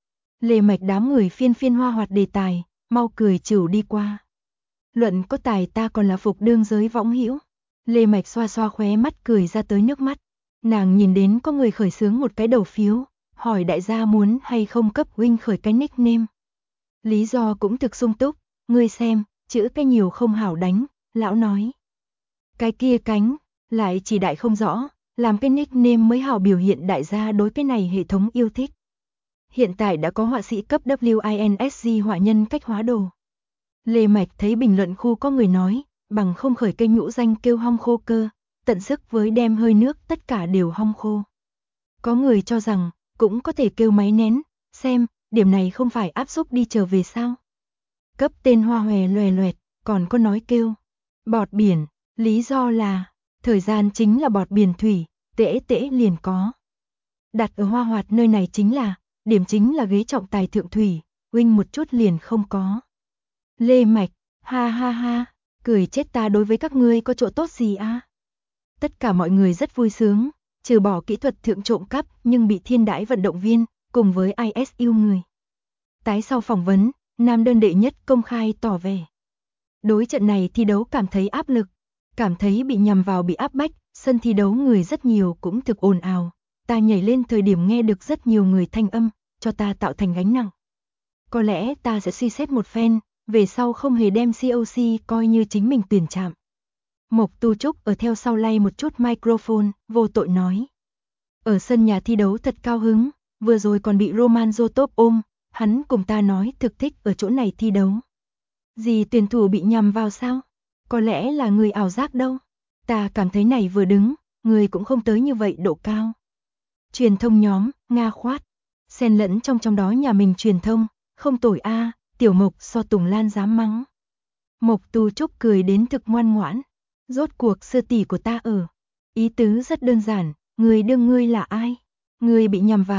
Lê Mạch đám người phiên hoa hoạt đề tài, mau cười chửu đi qua. Luận có tài ta còn là phục đương giới võng hữu. Lê Mạch xoa xoa khóe mắt cười ra tới nước mắt. Nàng nhìn đến có người khởi xướng một cái đầu phiếu, hỏi đại gia muốn hay không cấp Wing khởi cái nickname. Lý do cũng thực sung túc, ngươi xem, chữ cái nhiều không hảo đánh, lão nói. Cái kia cánh, lại chỉ đại không rõ, làm cái nickname mới hảo biểu hiện đại gia đối cái này hệ thống yêu thích. Hiện tại đã có họa sĩ cấp WINSG họa nhân cách hóa đồ. Lê Mạch thấy bình luận khu có người nói, bằng không khởi cây nhũ danh kêu hong khô cơ, tận sức với đem hơi nước tất cả đều hong khô. Có người cho rằng, cũng có thể kêu máy nén, xem, điểm này không phải áp xúc đi trở về sao. Cấp tên hoa hòe loè loẹt, còn có nói kêu. Bọt biển, lý do là, thời gian chính là bọt biển thủy, tễ liền có. Đặt ở hoa hoạt nơi này chính là, điểm chính là ghế trọng tài thượng thủy, Wing một chút liền không có. Lê Mạch, ha, cười chết ta đối với các ngươi có chỗ tốt gì Tất cả mọi người rất vui sướng, trừ bỏ kỹ thuật thượng trộm cắp nhưng bị thiên đãi vận động viên, cùng với ISU người. Tái sau phỏng vấn, nam đơn đệ nhất công khai tỏ vẻ. Đối trận này thi đấu cảm thấy áp lực, cảm thấy bị nhằm vào bị áp bách, sân thi đấu người rất nhiều cũng thực ồn ào. Ta nhảy lên thời điểm nghe được rất nhiều người thanh âm, cho ta tạo thành gánh nặng. Có lẽ ta sẽ suy xét một phen, về sau không hề đem COC coi như chính mình tuyển chạm. Mộc Tu Trúc ở theo sau lay một chút microphone, vô tội nói. Ở sân nhà thi đấu thật cao hứng, vừa rồi còn bị Roman Zotov ôm, hắn cùng ta nói thực thích ở chỗ này thi đấu. Gì tuyển thủ bị nhằm vào sao? Có lẽ là người ảo giác đâu. Ta cảm thấy này vừa đứng, người cũng không tới như vậy độ cao. Truyền thông nhóm, Nga khoát. Xen lẫn trong đó nhà mình truyền thông, không tồi Tiểu Mộc so Tùng Lan dám mắng. Mộc Tu Trúc cười đến thực ngoan ngoãn. Rốt cuộc sư tỷ của ta ở. Ý tứ rất đơn giản, người đương ngươi là ai? Người bị nhằm vào,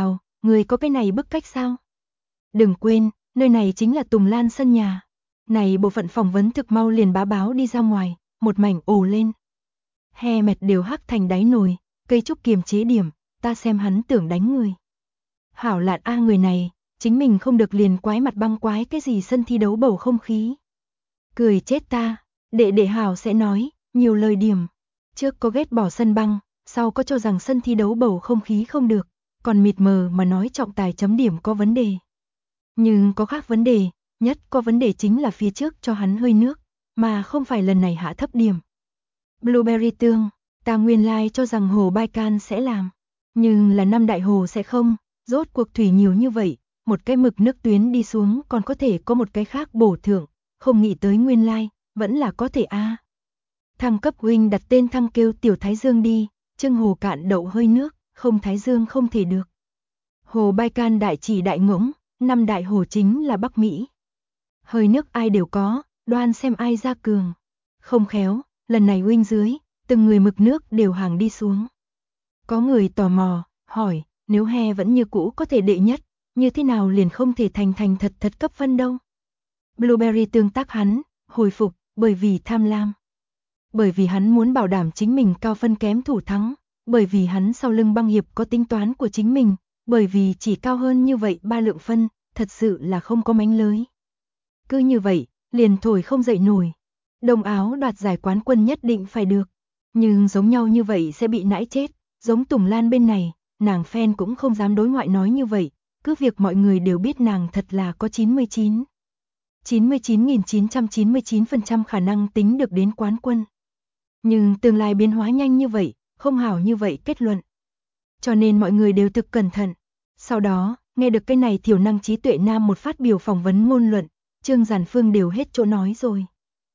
Người có cái này bức cách sao? Đừng quên, nơi này chính là Tùng Lan sân nhà. Này bộ phận phỏng vấn thực mau liền báo đi ra ngoài, một mảnh ồ lên. He mệt đều hắc thành đáy nồi, cây trúc kiềm chế điểm, ta xem hắn tưởng đánh người. Hảo lạn a người này, chính mình không được liền quái mặt băng quái cái gì sân thi đấu bầu không khí. Cười chết ta, đệ Hảo sẽ nói, nhiều lời điểm. Trước có ghét bỏ sân băng, sau có cho rằng sân thi đấu bầu không khí không được, còn mịt mờ mà nói trọng tài chấm điểm có vấn đề. Nhưng có khác vấn đề, nhất có vấn đề chính là phía trước cho hắn hơi nước, mà không phải lần này hạ thấp điểm. Blueberry tương, ta nguyên lai cho rằng hồ Baikal sẽ làm, nhưng là năm đại hồ sẽ không, rốt cuộc thủy nhiều như vậy, một cái mực nước tuyến đi xuống còn có thể có một cái khác bổ thượng, không nghĩ tới nguyên lai, vẫn là có thể a. Thăng cấp huynh đặt tên thăng kêu tiểu Thái Dương đi, chưng hồ cạn đậu hơi nước, không Thái Dương không thể được. Hồ Baikal đại chỉ đại ngỗng, năm đại hồ chính là Bắc Mỹ. Hơi nước ai đều có, đoan xem ai ra cường. Không khéo, lần này huynh dưới, từng người mực nước đều hàng đi xuống. Có người tò mò, hỏi, nếu he vẫn như cũ có thể đệ nhất, như thế nào liền không thể thành thật cấp phân đâu. Blueberry tương tác hắn, hồi phục, bởi vì tham lam. Bởi vì hắn muốn bảo đảm chính mình cao phân kém thủ thắng, bởi vì hắn sau lưng băng hiệp có tính toán của chính mình, bởi vì chỉ cao hơn như vậy 3 lượng phân, thật sự là không có mánh lới. Cứ như vậy, liền thổi không dậy nổi. Đông Áo đoạt giải quán quân nhất định phải được, nhưng giống nhau như vậy sẽ bị nãi chết, giống Tùng Lan bên này, nàng fan cũng không dám đối ngoại nói như vậy, cứ việc mọi người đều biết nàng thật là có 99.999% khả năng tính được đến quán quân. Nhưng tương lai biến hóa nhanh như vậy, không hảo như vậy kết luận. Cho nên mọi người đều thực cẩn thận. Sau đó, nghe được cái này thiểu năng trí tuệ nam một phát biểu phỏng vấn ngôn luận, Trương Giản Phương đều hết chỗ nói rồi.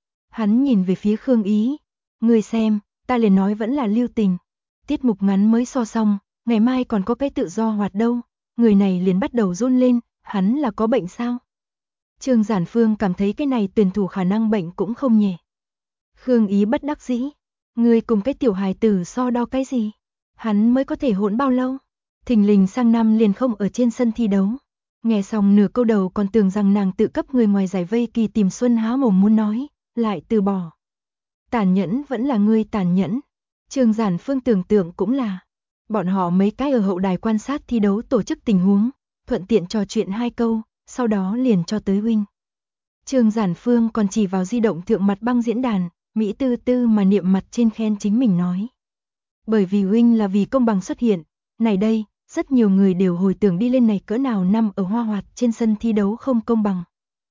Hắn nhìn về phía Khương Ý, người xem, ta liền nói vẫn là lưu tình. Tiết mục ngắn mới so xong, ngày mai còn có cái tự do hoạt đâu, người này liền bắt đầu run lên, hắn là có bệnh sao? Trương Giản Phương cảm thấy cái này tuyển thủ khả năng bệnh cũng không nhẹ. Khương Ý bất đắc dĩ, người cùng cái tiểu hài tử so đo cái gì? Hắn mới có thể hỗn bao lâu? Thình lình sang năm liền không ở trên sân thi đấu. Nghe xong nửa câu đầu còn tưởng rằng nàng tự cấp người ngoài giải vây kỳ tìm xuân há mồm muốn nói, lại từ bỏ. Tàn nhẫn vẫn là ngươi tàn nhẫn. Trương Giản Phương tưởng tượng cũng là. Bọn họ mấy cái ở hậu đài quan sát thi đấu tổ chức tình huống, thuận tiện trò chuyện 2 câu, sau đó liền cho tới huynh. Trương Giản Phương còn chỉ vào di động thượng mặt băng diễn đàn, Mỹ tư tư mà niệm mặt trên khen chính mình nói. Bởi vì huynh là vì công bằng xuất hiện, này đây, rất nhiều người đều hồi tưởng đi lên này cỡ nào năm ở Hoa Hoạt trên sân thi đấu không công bằng.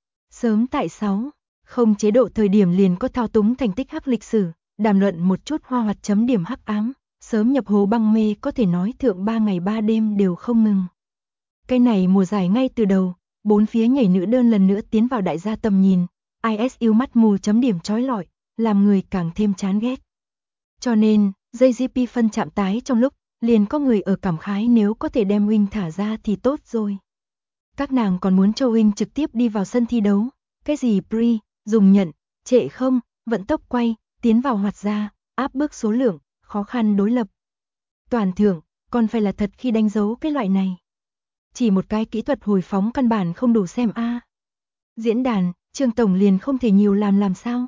Sớm tại 6, không chế độ thời điểm liền có thao túng thành tích hắc lịch sử, đàm luận một chút Hoa Hoạt chấm điểm hắc ám, sớm nhập hồ băng mê có thể nói thượng 3 ngày 3 đêm đều không ngừng. Cái này mùa giải ngay từ đầu, 4 phía nhảy nữ đơn lần nữa tiến vào đại gia tầm nhìn, ISU mắt mù chấm điểm chói lọi, làm người càng thêm chán ghét. Cho nên, JGP phân chạm tái trong lúc, liền có người ở cảm khái nếu có thể đem huynh thả ra thì tốt rồi. Các nàng còn muốn cho huynh trực tiếp đi vào sân thi đấu, cái gì pre, dùng nhận, trệ không, vận tốc quay, tiến vào hoạt ra, áp bức số lượng, khó khăn đối lập. Toàn thưởng, còn phải là thật khi đánh dấu cái loại này. Chỉ một cái kỹ thuật hồi phóng căn bản không đủ xem a. Diễn đàn, Trương Tổng liền không thể nhiều làm sao?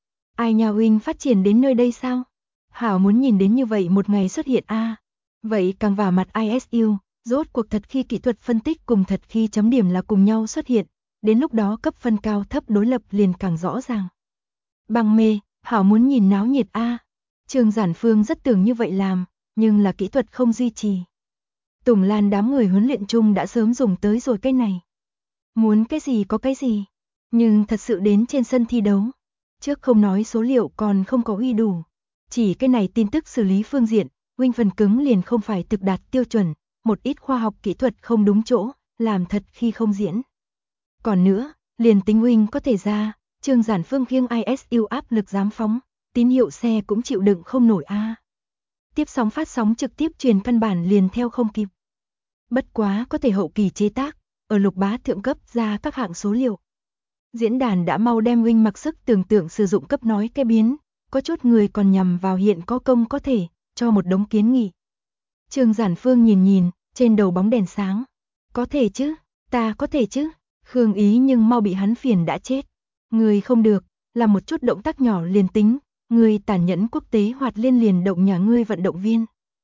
Ai nhà huynh phát triển đến nơi đây sao? Hảo muốn nhìn đến như vậy một ngày xuất hiện a. Vậy càng vào mặt ISU, rốt cuộc thật khi kỹ thuật phân tích cùng thật khi chấm điểm là cùng nhau xuất hiện, đến lúc đó cấp phân cao thấp đối lập liền càng rõ ràng. Băng mê, Hảo muốn nhìn náo nhiệt a. Trương Giản Phương rất tưởng như vậy làm, nhưng là kỹ thuật không duy trì. Tùng Lan đám người huấn luyện chung đã sớm dùng tới rồi cái này. Muốn cái gì có cái gì, nhưng thật sự đến trên sân thi đấu, trước không nói số liệu còn không có uy đủ. Chỉ cái này tin tức xử lý phương diện, huynh phần cứng liền không phải thực đạt tiêu chuẩn, một ít khoa học kỹ thuật không đúng chỗ, làm thật khi không diễn. Còn nữa, liền tính huynh có thể ra, Trương Giản Phương khiêng ISU áp lực dám phóng, tín hiệu xe cũng chịu đựng không nổi a. Tiếp sóng phát sóng trực tiếp truyền căn bản liền theo không kịp. Bất quá có thể hậu kỳ chế tác, ở lục bá thượng cấp ra các hạng số liệu. Diễn đàn đã mau đem huynh mặc sức tưởng tượng sử dụng cấp nói cái biến, có chút người còn nhằm vào hiện có công có thể, cho một đống kiến nghị. Trương Giản Phương nhìn, trên đầu bóng đèn sáng, Có thể chứ, ta có thể chứ. Khương Ý nhưng mau bị hắn phiền đã chết. Ngươi không được, làm một chút động tác nhỏ liền tính, ngươi tàn nhẫn quốc tế hoạt liên liền động nhà ngươi vận động viên.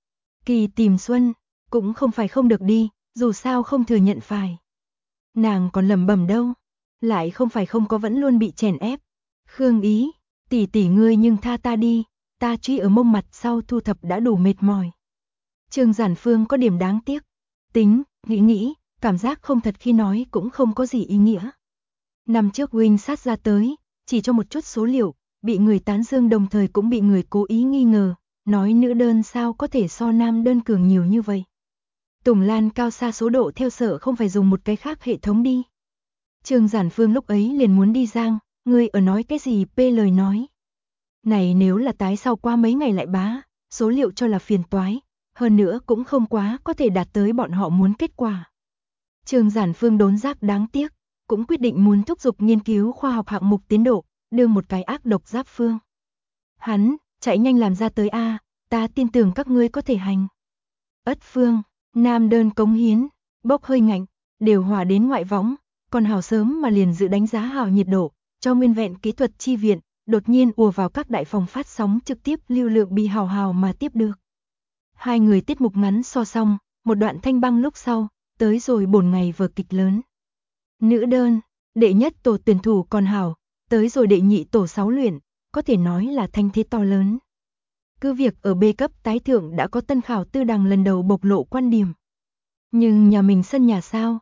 Kỳ tìm Xuân, cũng không phải không được đi, dù sao không thừa nhận phải. Nàng còn lẩm bẩm đâu, lại không phải không có vẫn luôn bị chèn ép. Khương Ý, tỷ tỷ ngươi nhưng tha ta đi, ta truy ở mông mặt sau thu thập đã đủ mệt mỏi. Trương Giản Phương có điểm đáng tiếc. Tính, nghĩ, cảm giác không thật khi nói cũng không có gì ý nghĩa. Năm trước Wing sát ra tới, chỉ cho một chút số liệu, bị người tán dương đồng thời cũng bị người cố ý nghi ngờ, nói nữ đơn sao có thể so nam đơn cường nhiều như vậy. Tùng Lan cao xa số độ theo sở không phải dùng một cái khác hệ thống đi. Trương Giản Phương lúc ấy liền muốn đi giang, ngươi ở nói cái gì p lời nói. Này nếu là tái sau qua mấy ngày lại bá, số liệu cho là phiền toái, hơn nữa cũng không quá có thể đạt tới bọn họ muốn kết quả. Trương Giản Phương đốn giác đáng tiếc, cũng quyết định muốn thúc giục nghiên cứu khoa học hạng mục tiến độ, đưa một cái ác độc giáp phương. Hắn, chạy nhanh làm ra tới a, ta tin tưởng các ngươi có thể hành. Ất phương, nam đơn cống hiến, bốc hơi ngạnh, đều hòa đến ngoại võng, còn hào sớm mà liền dự đánh giá hào nhiệt độ, cho nguyên vẹn kỹ thuật chi viện, đột nhiên ùa vào các đại phòng phát sóng trực tiếp lưu lượng bị hào mà tiếp được. Hai người tiết mục ngắn so xong, một đoạn thanh băng lúc sau, tới rồi bổn ngày vở kịch lớn. Nữ đơn, đệ nhất tổ tuyển thủ còn hảo, tới rồi đệ nhị tổ 6 luyện, có thể nói là thanh thế to lớn. Cứ việc ở B cấp tái thượng đã có tân khảo tư đằng lần đầu bộc lộ quan điểm. Nhưng nhà mình sân nhà sao,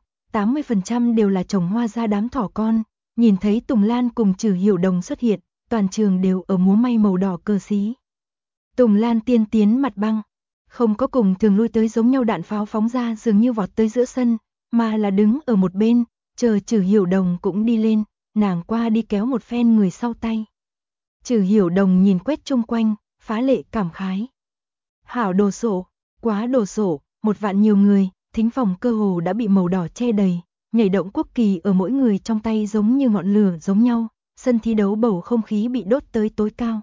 80% đều là trồng hoa ra đám thỏ con, nhìn thấy Tùng Lan cùng Trử Hiểu Đồng xuất hiện, toàn trường đều ở múa may màu đỏ cờ xí. Tùng Lan tiên tiến mặt băng, không có cùng thường lui tới giống nhau đạn pháo phóng ra dường như vọt tới giữa sân, mà là đứng ở một bên, chờ Trử Hiểu Đồng cũng đi lên, nàng qua đi kéo một phen người sau tay. Trử Hiểu Đồng nhìn quét chung quanh, phá lệ cảm khái. Hảo đồ sộ, quá đồ sộ, một vạn nhiều người, thính phòng cơ hồ đã bị màu đỏ che đầy, nhảy động quốc kỳ ở mỗi người trong tay giống như ngọn lửa giống nhau, sân thi đấu bầu không khí bị đốt tới tối cao.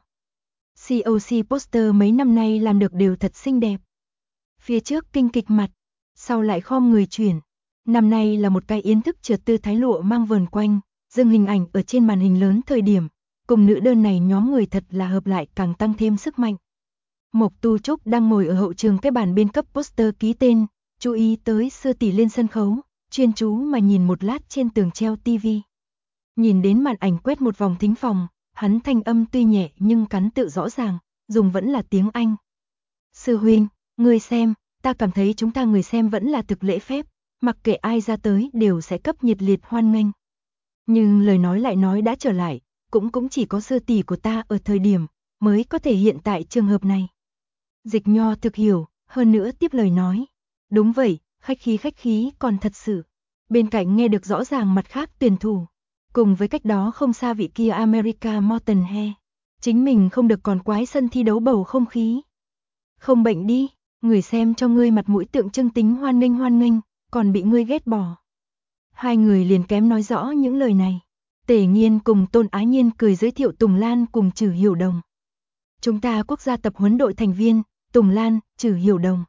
COC poster mấy năm nay làm được đều thật xinh đẹp. Phía trước kinh kịch mặt, sau lại khom người chuyển. Năm nay là một cái yến thức trượt tư thái lụa mang vờn quanh, dừng hình ảnh ở trên màn hình lớn thời điểm, cùng nữ đơn này nhóm người thật là hợp lại càng tăng thêm sức mạnh. Mộc Tu Trúc đang ngồi ở hậu trường cái bàn bên cấp poster ký tên, chú ý tới Sư tỷ lên sân khấu, chuyên chú mà nhìn một lát trên tường treo tivi. Nhìn đến màn ảnh quét một vòng thính phòng, hắn thanh âm tuy nhẹ nhưng cắn tự rõ ràng, dùng vẫn là tiếng Anh. Sư huynh, ngươi xem, ta cảm thấy chúng ta người xem vẫn là thực lễ phép, mặc kệ ai ra tới đều sẽ cấp nhiệt liệt hoan nghênh. Nhưng lời nói lại nói đã trở lại, cũng chỉ có sư tỷ của ta ở thời điểm mới có thể hiện tại trường hợp này. Dịch Nho thực hiểu, hơn nữa tiếp lời nói. Đúng vậy, khách khí còn thật sự. Bên cạnh nghe được rõ ràng mặt khác tuyển thủ. Cùng với cách đó không xa vị kia America Morton He. Chính mình không được còn quái sân thi đấu bầu không khí. Không bệnh đi, người xem cho ngươi mặt mũi tượng trưng tính hoan nghênh, còn bị ngươi ghét bỏ. Hai người liền kém nói rõ những lời này. Tề Nghiên cùng Tôn Ái Nhiên cười giới thiệu Tùng Lan cùng Trử Hiểu Đồng. Chúng ta quốc gia tập huấn đội thành viên, Tùng Lan, Trử Hiểu Đồng.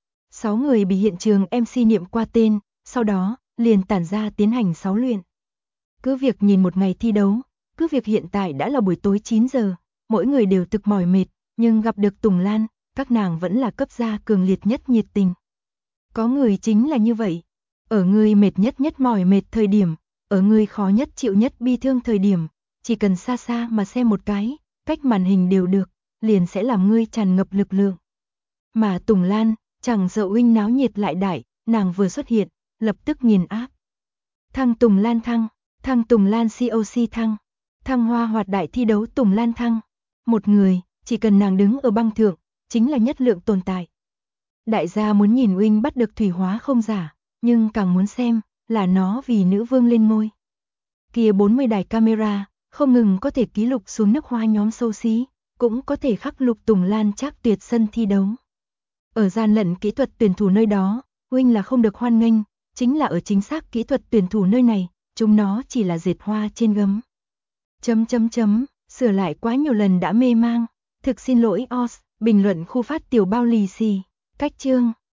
6 người bị hiện trường MC niệm qua tên, sau đó liền tản ra tiến hành 6 luyện. Cứ việc nhìn một ngày thi đấu, cứ việc hiện tại đã là buổi tối 9 giờ, mỗi người đều thực mỏi mệt, nhưng gặp được Tùng Lan, các nàng vẫn là cấp gia cường liệt nhất nhiệt tình. Có người chính là như vậy, ở người mệt nhất mỏi mệt thời điểm, ở người khó nhất chịu nhất bi thương thời điểm, chỉ cần xa xa mà xem một cái, cách màn hình đều được, liền sẽ làm ngươi tràn ngập lực lượng. Mà Tùng Lan, chẳng sợ huynh náo nhiệt lại đại, nàng vừa xuất hiện, lập tức nghiền áp. Thăng Tùng Lan thăng, thăng Tùng Lan COC thăng, thăng hoa hoạt đại thi đấu Tùng Lan thăng. Một người, chỉ cần nàng đứng ở băng thượng, chính là nhất lượng tồn tại. Đại gia muốn nhìn huynh bắt được thủy hóa không giả, nhưng càng muốn xem, là nó vì nữ vương lên ngôi. Kia 40 đài camera, không ngừng có thể ký lục xuống nước hoa nhóm xấu xí, cũng có thể khắc lục Tùng Lan Trác Tuyệt sân thi đấu. Ở gian lận kỹ thuật tuyển thủ nơi đó, huynh là không được hoan nghênh, chính là ở chính xác kỹ thuật tuyển thủ nơi này, chúng nó chỉ là dệt hoa trên gấm. Sửa lại quá nhiều lần đã mê mang, thực xin lỗi OS, bình luận khu phát tiểu bao lì xì, cách chương.